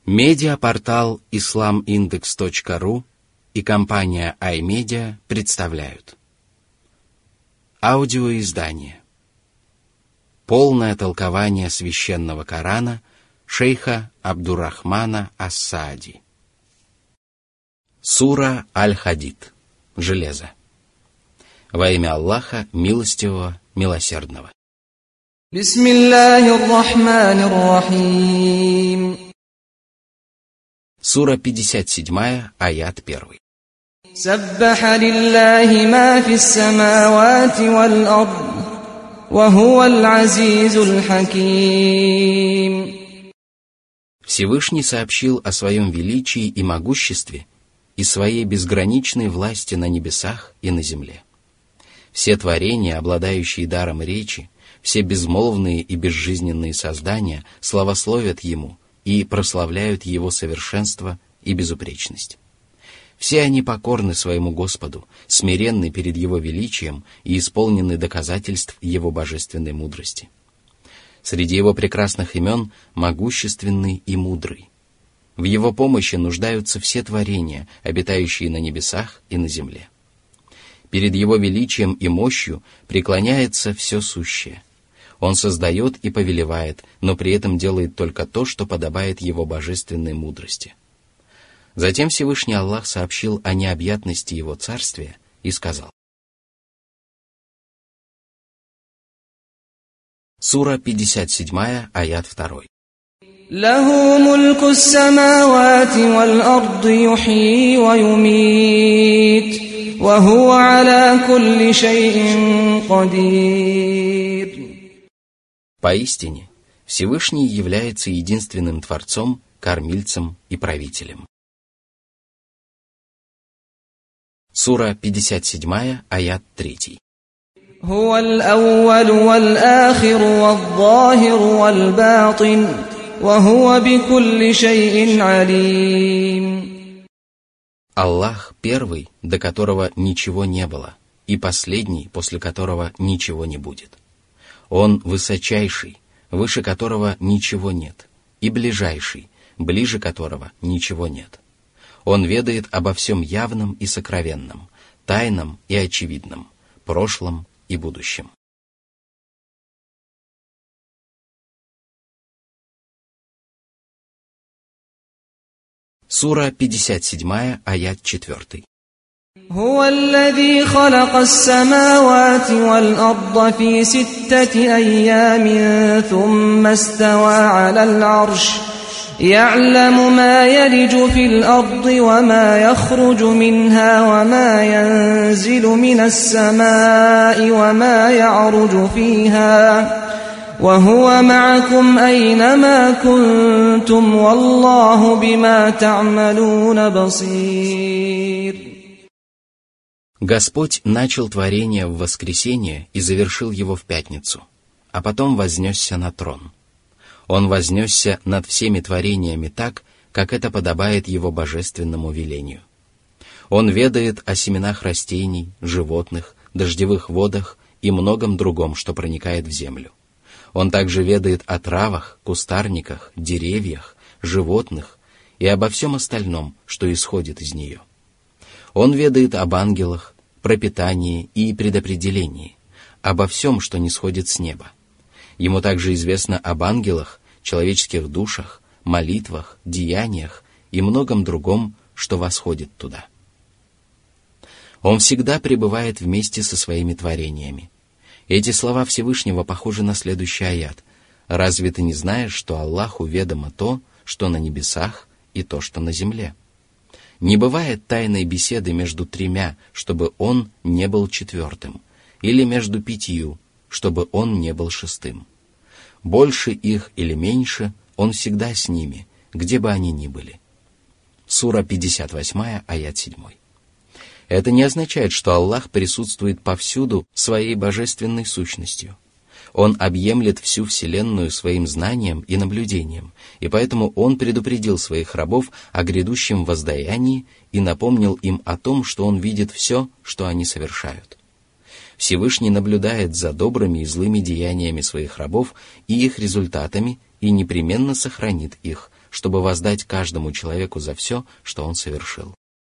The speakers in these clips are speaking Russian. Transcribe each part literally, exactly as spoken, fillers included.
Медиапортал ислам индекс точка ру и компания iMedia представляют аудиоиздание «Полное толкование священного Корана» шейха Абдуррахмана ас-Саади. Сура Аль-Хадид. Железо. Во имя Аллаха, милостивого, милосердного. Бисмиллахир-рахманир-рахим. Сура пятьдесят семь, аят один. Саббаха лиллахи ма фис-самавати вал-ард, ва хувал азизул хаким. Всевышний сообщил о своем величии и могуществе и своей безграничной власти на небесах и на земле. Все творения, обладающие даром речи, все безмолвные и безжизненные создания славословят Ему и прославляют Его совершенство и безупречность. Все они покорны своему Господу, смиренны перед Его величием и исполнены доказательств Его божественной мудрости. Среди Его прекрасных имен могущественный и мудрый. В Его помощи нуждаются все творения, обитающие на небесах и на земле. Перед Его величием и мощью преклоняется все сущее. Он создает и повелевает, но при этом делает только то, что подобает Его божественной мудрости. Затем Всевышний Аллах сообщил о необъятности Его царствия и сказал. Сура пятьдесят семь, аят два. Лаху мульку ас-самавати вал-арди юхьи ва юмит, ва хува аля кулли шай'ин кадир. Поистине, Всевышний является единственным Творцом, Кормильцем и Правителем. Сура пятьдесят семь, аят три. هو الأول والآخر والظاهر والباطن وهو بكل شيء عليم. Аллах первый, до которого ничего не было, и последний, после которого ничего не будет. Он высочайший, выше которого ничего нет, и ближайший, ближе которого ничего нет. Он ведает обо всем явном и сокровенном, тайном и очевидном, прошлом и будущем. Сура пятьдесят семь, аят четыре. هو الذي خلق السماوات والأرض في ستة أيام ثم استوى على العرش يعلم ما يلج في الأرض وما يخرج منها وما ينزل من السماء وما يعرج فيها وهو معكم أينما كنتم والله بما تعملون بصير. Господь начал творение в воскресенье и завершил его в пятницу, а потом вознесся на трон. Он вознесся над всеми творениями так, как это подобает Его божественному велению. Он ведает о семенах растений, животных, дождевых водах и многом другом, что проникает в землю. Он также ведает о травах, кустарниках, деревьях, животных и обо всем остальном, что исходит из нее. Он ведает об ангелах, пропитании и предопределении, обо всем, что нисходит с неба. Ему также известно об ангелах, человеческих душах, молитвах, деяниях и многом другом, что восходит туда. Он всегда пребывает вместе со своими творениями. Эти слова Всевышнего похожи на следующий аят. «Разве ты не знаешь, что Аллаху ведомо то, что на небесах, и то, что на земле?» Не бывает тайной беседы между тремя, чтобы он не был четвертым, или между пятью, чтобы он не был шестым. Больше их или меньше, он всегда с ними, где бы они ни были. Сура пятьдесят восемь, аят семь. Это не означает, что Аллах присутствует повсюду своей божественной сущностью. Он объемлет всю вселенную своим знанием и наблюдением, и поэтому Он предупредил своих рабов о грядущем воздаянии и напомнил им о том, что Он видит все, что они совершают. Всевышний наблюдает за добрыми и злыми деяниями своих рабов и их результатами и непременно сохранит их, чтобы воздать каждому человеку за все, что он совершил.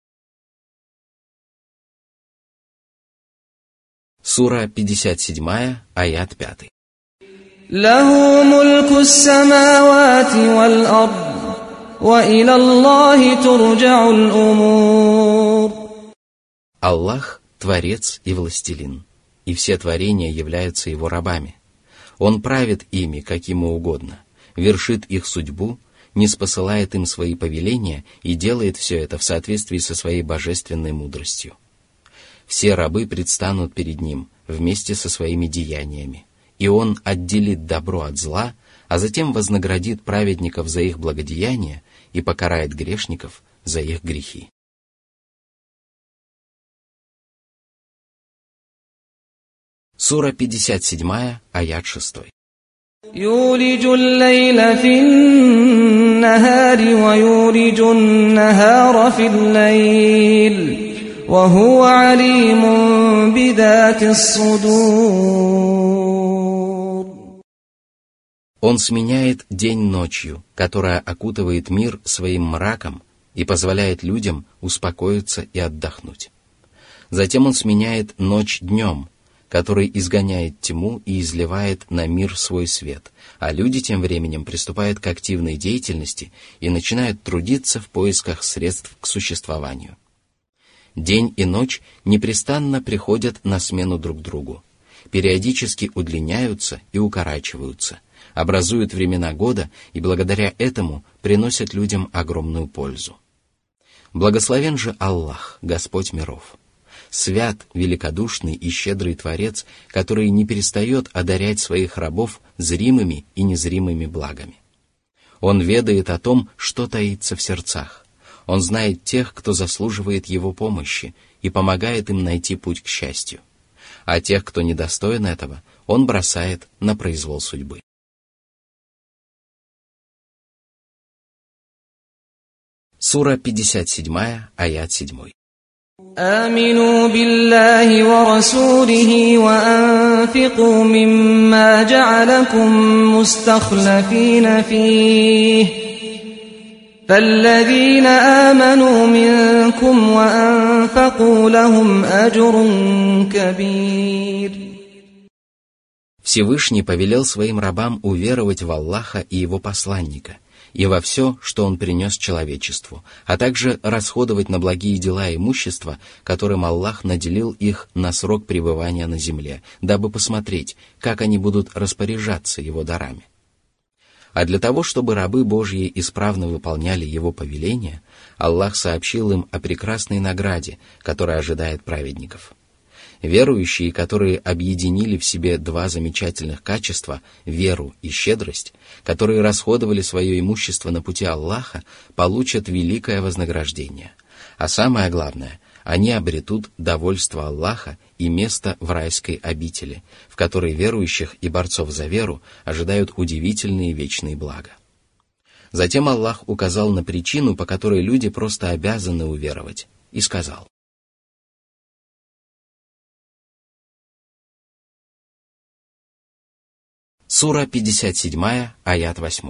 Сура пятьдесят семь, аят пять. «Лаху мульку ас-самавати вал-ард, ва иля Аллахи турджа'уль умур». Аллах – Творец и Властелин, и все творения являются Его рабами. Он правит ими, как Ему угодно, вершит их судьбу, ниспосылает им свои повеления и делает все это в соответствии со своей божественной мудростью. Все рабы предстанут перед Ним вместе со своими деяниями, и Он отделит добро от зла, а затем вознаградит праведников за их благодеяния и покарает грешников за их грехи. Сура пятьдесят семь, аят шесть. يولج الليل في النهار ويولج النهار في الليل وهو عليم بذات الصدور. Он сменяет день ночью, которая окутывает мир своим мраком и позволяет людям успокоиться и отдохнуть. Затем он сменяет ночь днем, который изгоняет тьму и изливает на мир свой свет, а люди тем временем приступают к активной деятельности и начинают трудиться в поисках средств к существованию. День и ночь непрестанно приходят на смену друг другу, периодически удлиняются и укорачиваются, образуют времена года и благодаря этому приносят людям огромную пользу. Благословен же Аллах, Господь миров! Свят, великодушный и щедрый Творец, который не перестает одарять своих рабов зримыми и незримыми благами. Он ведает о том, что таится в сердцах. Он знает тех, кто заслуживает Его помощи, и помогает им найти путь к счастью. А тех, кто недостоин этого, Он бросает на произвол судьбы. Сура пятьдесят семь, аят семь. آمنوا بالله ورسوله وأنفقوا مما جعلكم مستخلفين فيه فالذين آمنوا منكم وأنفقوا لهم أجر كبير. Всевышний повелел своим рабам уверовать в Аллаха и Его посланника и во все, что Он принес человечеству, а также расходовать на благие дела имущество, которым Аллах наделил их на срок пребывания на земле, дабы посмотреть, как они будут распоряжаться Его дарами. А для того, чтобы рабы Божьи исправно выполняли Его повеления, Аллах сообщил им о прекрасной награде, которая ожидает праведников. Верующие, которые объединили в себе два замечательных качества – веру и щедрость, которые расходовали свое имущество на пути Аллаха, получат великое вознаграждение. А самое главное – они обретут довольство Аллаха и место в райской обители, в которой верующих и борцов за веру ожидают удивительные вечные блага. Затем Аллах указал на причину, по которой люди просто обязаны уверовать, и сказал: Сура пятьдесят семь, аят восемь.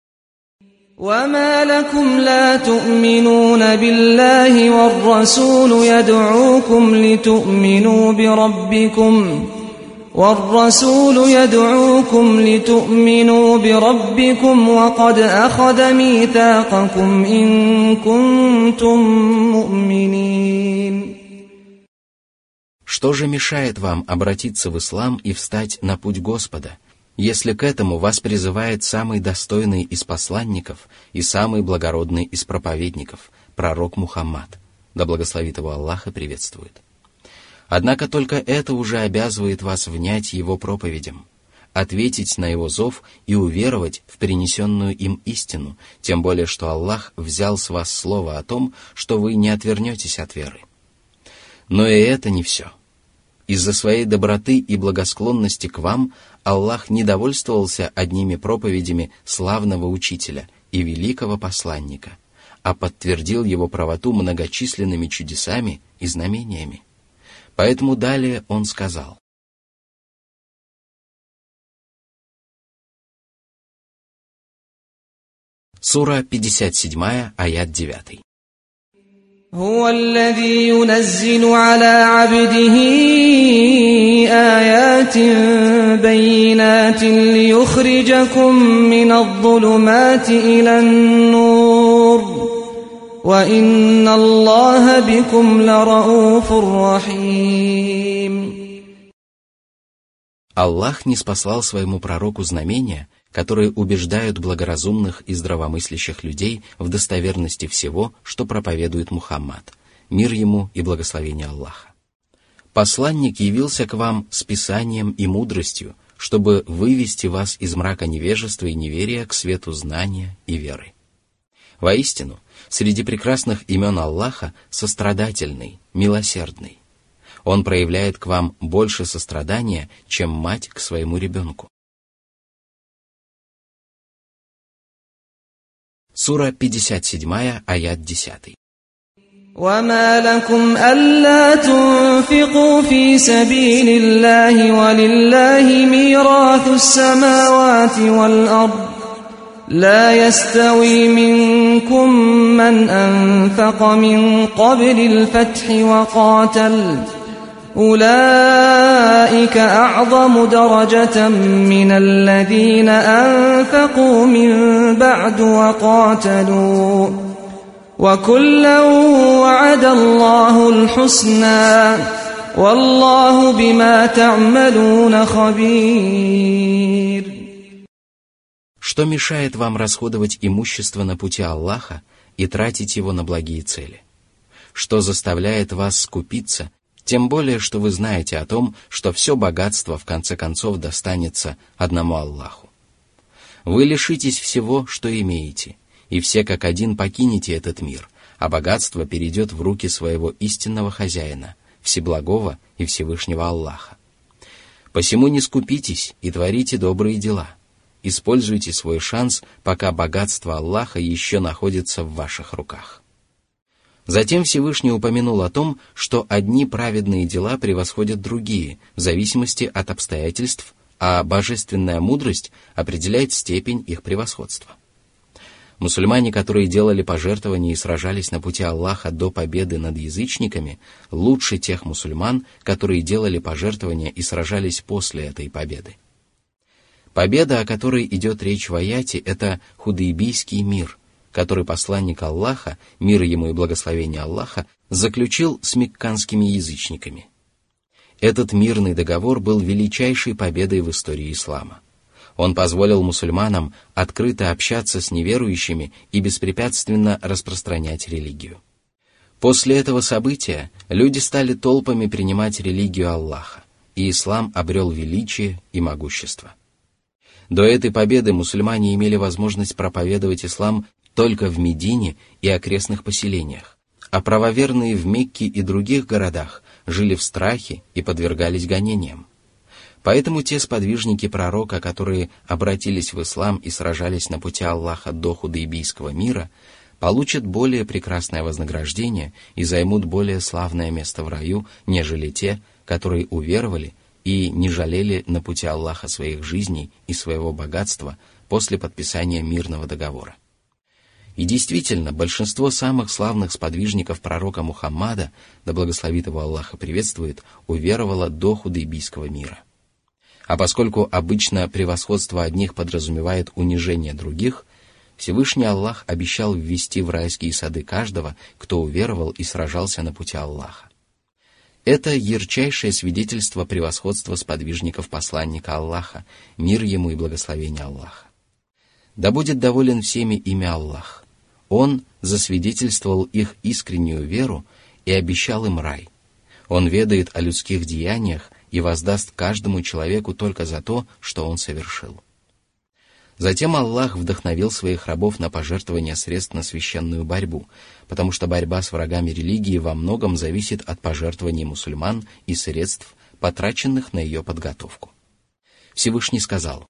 وما لكم لا تؤمنون بالله والرسول يدعوكم لتؤمنوا بربكم والرسول يدعوكم لتؤمنوا بربكم وقد أخذ ميثاقكم إن كنتم مؤمنين. Что же мешает вам обратиться в ислам и встать на путь Господа, если к этому вас призывает самый достойный из посланников и самый благородный из проповедников, пророк Мухаммад, да благословит его Аллах и приветствует. Однако только это уже обязывает вас внять его проповедям, ответить на его зов и уверовать в принесенную им истину, тем более что Аллах взял с вас слово о том, что вы не отвернетесь от веры. Но и это не все. Из-за своей доброты и благосклонности к вам Аллах не довольствовался одними проповедями славного учителя и великого посланника, а подтвердил его правоту многочисленными чудесами и знамениями. Поэтому далее он сказал: Сура пятьдесят семь, аят девять. هو الذي ينزل على عبده آيات بينات ليخرجكم من الظلمات إلى النور وإن الله بكم لرؤوف رحيم. Аллах ниспослал своему пророку знамения, которые убеждают благоразумных и здравомыслящих людей в достоверности всего, что проповедует Мухаммад, мир ему и благословение Аллаха. Посланник явился к вам с писанием и мудростью, чтобы вывести вас из мрака невежества и неверия к свету знания и веры. Воистину, среди прекрасных имен Аллаха сострадательный, милосердный. Он проявляет к вам больше сострадания, чем мать к своему ребенку. Сура пятьдесят семь, аят десять. وما لكم ألا تنفقوا في سبيل الله ولله ميراث السماوات والأرض لا يستوي منكم من أنفق من قبل الفتح وقاتل أولئك أعظم درجة من الذين أنفقوا من بعد وقاتلوا وكلا وعد الله الحسنى والله بما تعملون خبير. Что мешает вам расходовать имущество на пути Аллаха и тратить его на благие цели? Что заставляет вас скупиться, тем более, что вы знаете о том, что все богатство в конце концов достанется одному Аллаху? Вы лишитесь всего, что имеете, и все как один покинете этот мир, а богатство перейдет в руки своего истинного хозяина, Всеблагого и Всевышнего Аллаха. Посему не скупитесь и творите добрые дела. Используйте свой шанс, пока богатство Аллаха еще находится в ваших руках. Затем Всевышний упомянул о том, что одни праведные дела превосходят другие, в зависимости от обстоятельств, а божественная мудрость определяет степень их превосходства. Мусульмане, которые делали пожертвования и сражались на пути Аллаха до победы над язычниками, лучше тех мусульман, которые делали пожертвования и сражались после этой победы. Победа, о которой идет речь в аяте, это Худайбийский мир, который посланник Аллаха, мир ему и благословение Аллаха, заключил с мекканскими язычниками. Этот мирный договор был величайшей победой в истории ислама. Он позволил мусульманам открыто общаться с неверующими и беспрепятственно распространять религию. После этого события люди стали толпами принимать религию Аллаха, и ислам обрел величие и могущество. До этой победы мусульмане имели возможность проповедовать ислам только в Медине и окрестных поселениях, а правоверные в Мекке и других городах жили в страхе и подвергались гонениям. Поэтому те сподвижники пророка, которые обратились в ислам и сражались на пути Аллаха до Худайбийского мира, получат более прекрасное вознаграждение и займут более славное место в раю, нежели те, которые уверовали и не жалели на пути Аллаха своих жизней и своего богатства после подписания мирного договора. И действительно, большинство самых славных сподвижников пророка Мухаммада, да благословит его Аллах и приветствует, уверовало до Худайбийского мира. А поскольку обычно превосходство одних подразумевает унижение других, Всевышний Аллах обещал ввести в райские сады каждого, кто уверовал и сражался на пути Аллаха. Это ярчайшее свидетельство превосходства сподвижников посланника Аллаха, мир ему и благословение Аллаха. Да будет доволен всеми ими Аллах. Он засвидетельствовал их искреннюю веру и обещал им рай. Он ведает о людских деяниях и воздаст каждому человеку только за то, что он совершил. Затем Аллах вдохновил своих рабов на пожертвование средств на священную борьбу, потому что борьба с врагами религии во многом зависит от пожертвований мусульман и средств, потраченных на ее подготовку. Всевышний сказал: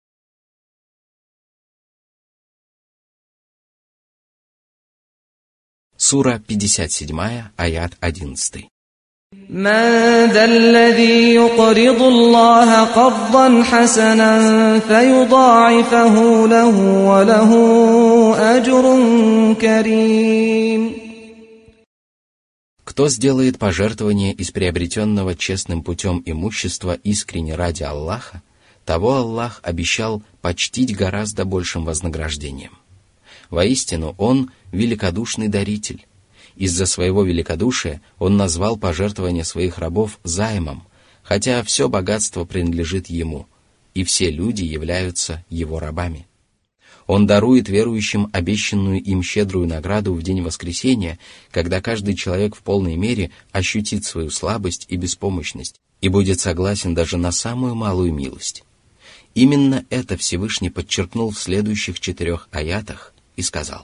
Сура пятьдесят семь, аят одиннадцать. من ذا الذي يقرض الله قرضا حسنا فيضاعفه له وله أجر كريم. Кто сделает пожертвование из приобретенного честным путем имущества искренне ради Аллаха, того Аллах обещал почтить гораздо большим вознаграждением. Воистину, Он великодушный даритель. Из-за своего великодушия Он назвал пожертвование своих рабов займом, хотя все богатство принадлежит Ему, и все люди являются Его рабами. Он дарует верующим обещанную им щедрую награду в день воскресения, когда каждый человек в полной мере ощутит свою слабость и беспомощность и будет согласен даже на самую малую милость. Именно это Всевышний подчеркнул в следующих четырех аятах и сказал.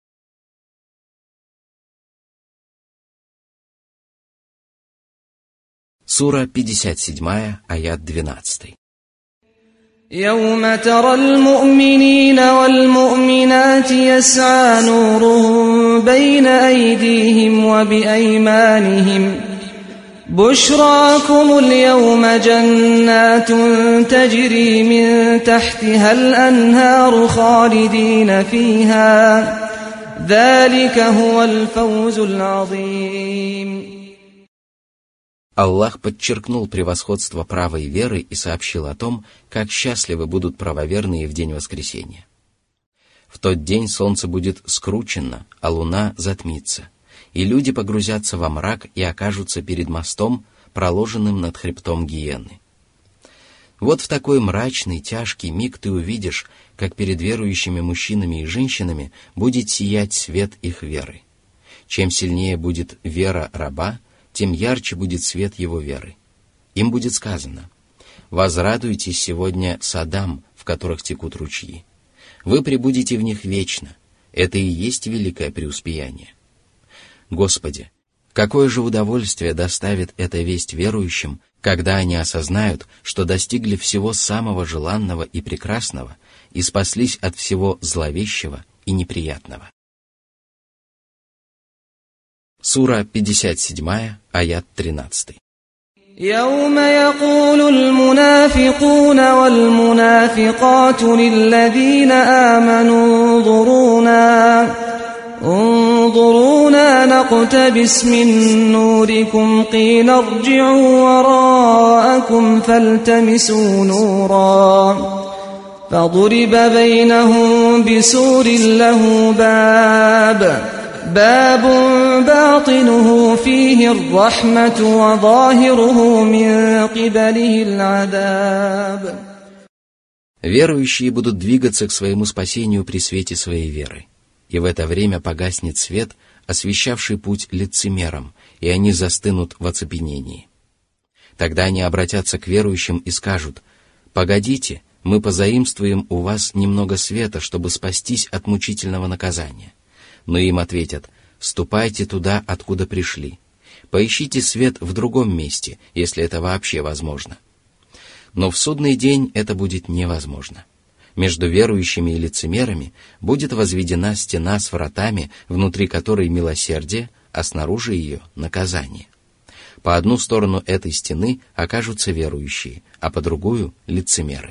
Сура пятьдесят семь, аят двенадцать. يوم ترى المؤمنين والمؤمنات يسعى نورهم بين أيديهم وبأيمانهم بشراكم اليوم جنات تجري من تحتها الأنهار خالدين فيها ذلك هو الفوز العظيم. Аллах подчеркнул превосходство правой веры и сообщил о том, как счастливы будут правоверные в день воскресения. В тот день солнце будет скручено, а луна затмится, и люди погрузятся во мрак и окажутся перед мостом, проложенным над хребтом гиены. Вот в такой мрачный, тяжкий миг ты увидишь, как перед верующими мужчинами и женщинами будет сиять свет их веры. Чем сильнее будет вера раба, тем ярче будет свет его веры. Им будет сказано: «Возрадуйтесь сегодня садам, в которых текут ручьи. Вы пребудете в них вечно. Это и есть великое преуспеяние». Господи, какое же удовольствие доставит эта весть верующим, когда они осознают, что достигли всего самого желанного и прекрасного и спаслись от всего зловещего и неприятного. Сура пятьдесят семь, аят тринадцать. يوم يقول المنافقون والمنافقات للذين آمنوا انظرونا انظرونا نقتبس من نوركم قيل ارجعوا وراءكم فالتمسوا نورا فضرب بينهم بسور له باب باب باطنه فيه الرحمة وظاهره من قبله العذاب. Верующие будут двигаться к своему спасению при свете своей веры, и в это время погаснет свет, освещавший путь лицемерам, и они застынут в оцепенении. Тогда они обратятся к верующим и скажут: «Погодите, мы позаимствуем у вас немного света, чтобы спастись от мучительного наказания». Но им ответят: «Ступайте туда, откуда пришли. Поищите свет в другом месте, если это вообще возможно». Но в судный день это будет невозможно. Между верующими и лицемерами будет возведена стена с вратами, внутри которой милосердие, а снаружи ее наказание. По одну сторону этой стены окажутся верующие, а по другую — лицемеры.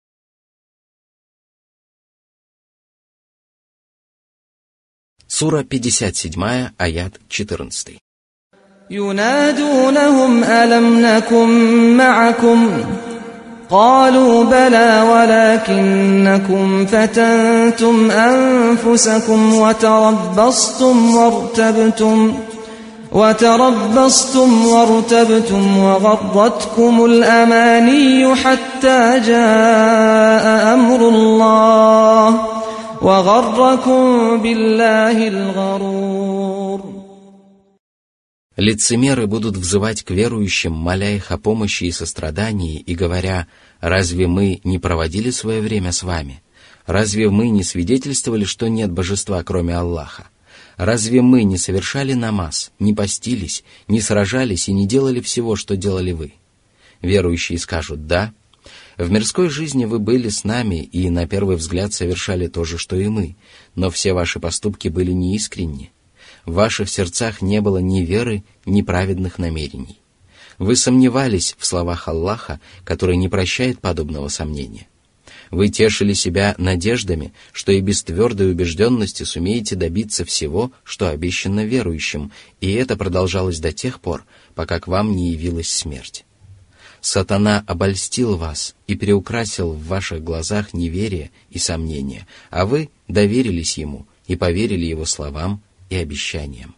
Сура пятьдесят семь, аят четырнадцать. ينادونهم ألم نكن معكم قالوا بلى ولكنكم فتنتم أنفسكم وتربصتم وارتبتم وتربصتم وارتبتم وغرتكم الأماني حتى جاء أمر الله وغركم بالله الغرور. Лицемеры будут взывать к верующим, моля их о помощи и сострадании, и говоря: «Разве мы не проводили свое время с вами? Разве мы не свидетельствовали, что нет божества, кроме Аллаха? Разве мы не совершали намаз, не постились, не сражались и не делали всего, что делали вы?» Верующие скажут: «Да, в мирской жизни вы были с нами и на первый взгляд совершали то же, что и мы, но все ваши поступки были неискренни. В ваших сердцах не было ни веры, ни праведных намерений. Вы сомневались в словах Аллаха, который не прощает подобного сомнения. Вы тешили себя надеждами, что и без твердой убежденности сумеете добиться всего, что обещано верующим, и это продолжалось до тех пор, пока к вам не явилась смерть. Сатана обольстил вас и приукрасил в ваших глазах неверие и сомнение, а вы доверились ему и поверили его словам и обещаниям.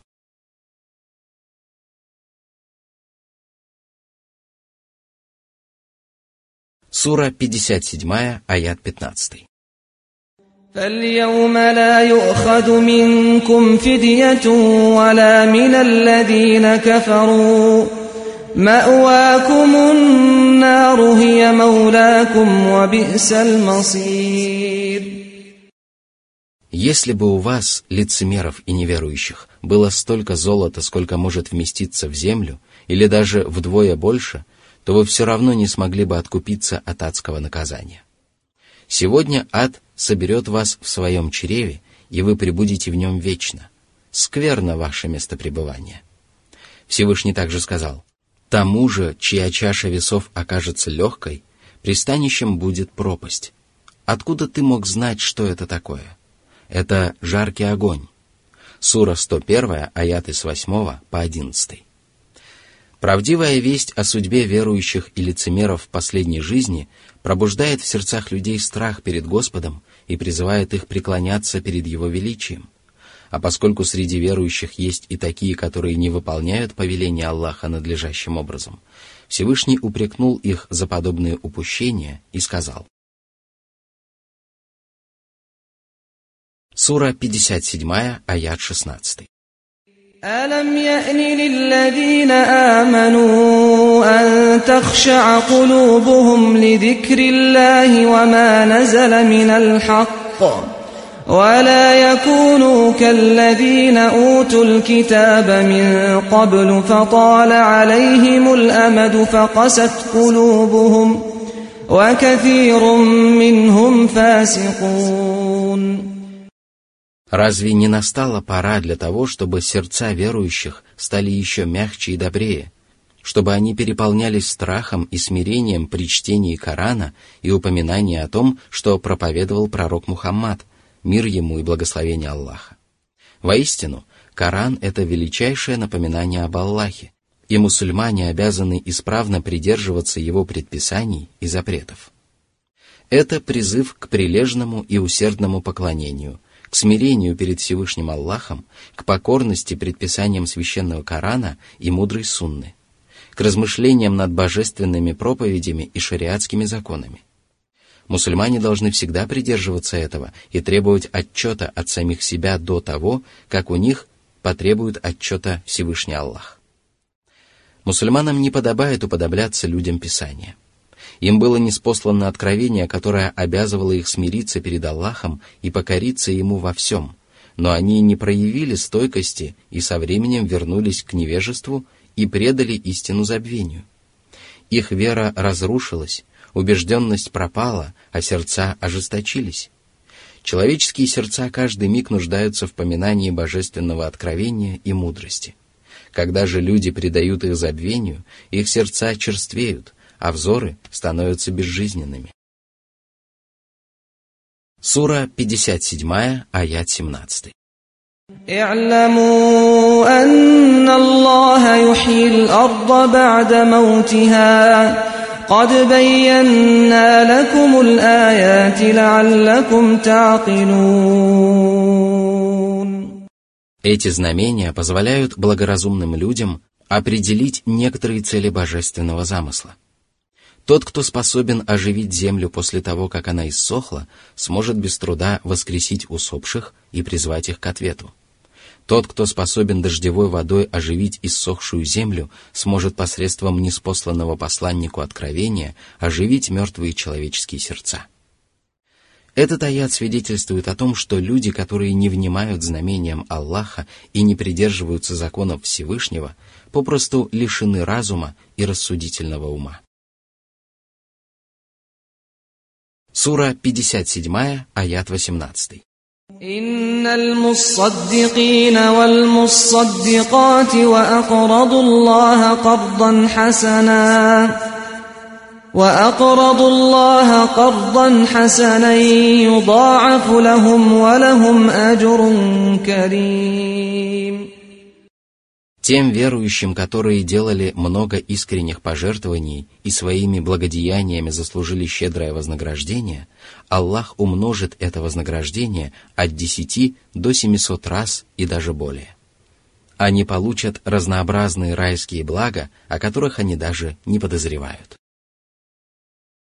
Сура пятьдесят семь, аят пятнадцать. فَالْيَوْمَ لَا يُؤْخَذُ مِنْكُمْ فِدْيَةٌ وَلَا مِنَ الَّذِينَ كَفَرُوا مَأْوَاكُمُ النَّارُ هِيَ مَوْلَاكُمْ وَبِئْسَ الْمَصِيرُ. Если бы у вас, лицемеров и неверующих, было столько золота, сколько может вместиться в землю, или даже вдвое больше, то вы все равно не смогли бы откупиться от адского наказания. Сегодня ад соберет вас в своем чреве, и вы пребудете в нем вечно. Скверно ваше место пребывания. Всевышний также сказал: тому же, чья чаша весов окажется легкой, пристанищем будет пропасть. Откуда ты мог знать, что это такое? Это жаркий огонь. Сура сто один, аяты с восьмого по одиннадцатый. Правдивая весть о судьбе верующих и лицемеров в последней жизни пробуждает в сердцах людей страх перед Господом и призывает их преклоняться перед Его величием. А поскольку среди верующих есть и такие, которые не выполняют повеления Аллаха надлежащим образом, Всевышний упрекнул их за подобные упущения и сказал. Сура пятьдесят семь, аят шестнадцать. أَلَمْ يَأْنِ لِلَّذِينَ آمَنُوا أَن تَخْشَعَ قُلُوبُهُمْ لِذِكْرِ اللَّهِ وَمَا نَزَلَ مِنَ الْحَقِّ وَلَا يَكُونُوا كَالَّذِينَ أُوتُوا الْكِتَابَ مِن قَبْلُ فَطَالَ عَلَيْهِمُ الْأَمَدُ فَقَسَتْ قُلُوبُهُمْ وَكَثِيرٌ مِّنْهُمْ فَاسِقُونَ. Разве не настала пора для того, чтобы сердца верующих стали еще мягче и добрее, чтобы они переполнялись страхом и смирением при чтении Корана и упоминании о том, что проповедовал пророк Мухаммад, мир ему и благословение Аллаха? Воистину, Коран — это величайшее напоминание об Аллахе, и мусульмане обязаны исправно придерживаться его предписаний и запретов. Это призыв к прилежному и усердному поклонению, к смирению перед Всевышним Аллахом, к покорности предписаниям священного Корана и мудрой сунны, к размышлениям над божественными проповедями и шариатскими законами. Мусульмане должны всегда придерживаться этого и требовать отчета от самих себя до того, как у них потребует отчета Всевышний Аллах. Мусульманам не подобает уподобляться людям Писания. Им было ниспослано откровение, которое обязывало их смириться перед Аллахом и покориться Ему во всем, но они не проявили стойкости и со временем вернулись к невежеству и предали истину забвению. Их вера разрушилась, убежденность пропала, а сердца ожесточились. Человеческие сердца каждый миг нуждаются в поминании божественного откровения и мудрости. Когда же люди предают их забвению, их сердца черствеют, а взоры становятся безжизненными. Сура пятьдесят семь, аят семнадцать. اعلموا أن الله يحيي الأرض بعد موتها قد بينا لكم الآيات لعلكم تعقلون. Эти знамения позволяют благоразумным людям определить некоторые цели божественного замысла. Тот, кто способен оживить землю после того, как она иссохла, сможет без труда воскресить усопших и призвать их к ответу. Тот, кто способен дождевой водой оживить иссохшую землю, сможет посредством ниспосланного посланнику откровения оживить мертвые человеческие сердца. Этот аят свидетельствует о том, что люди, которые не внимают знамениям Аллаха и не придерживаются законов Всевышнего, попросту лишены разума и рассудительного ума. Сура пятьдесят семь, аят восемнадцать. إن المصدقين والمصدقات وأقرضوا الله قرضا حسنا وأقرضوا الله قرضا حسنا يضاعف لهم ولهم أجر كريم. Тем верующим, которые делали много искренних пожертвований и своими благодеяниями заслужили щедрое вознаграждение, Аллах умножит это вознаграждение от десяти до семисот раз и даже более. Они получат разнообразные райские блага, о которых они даже не подозревают.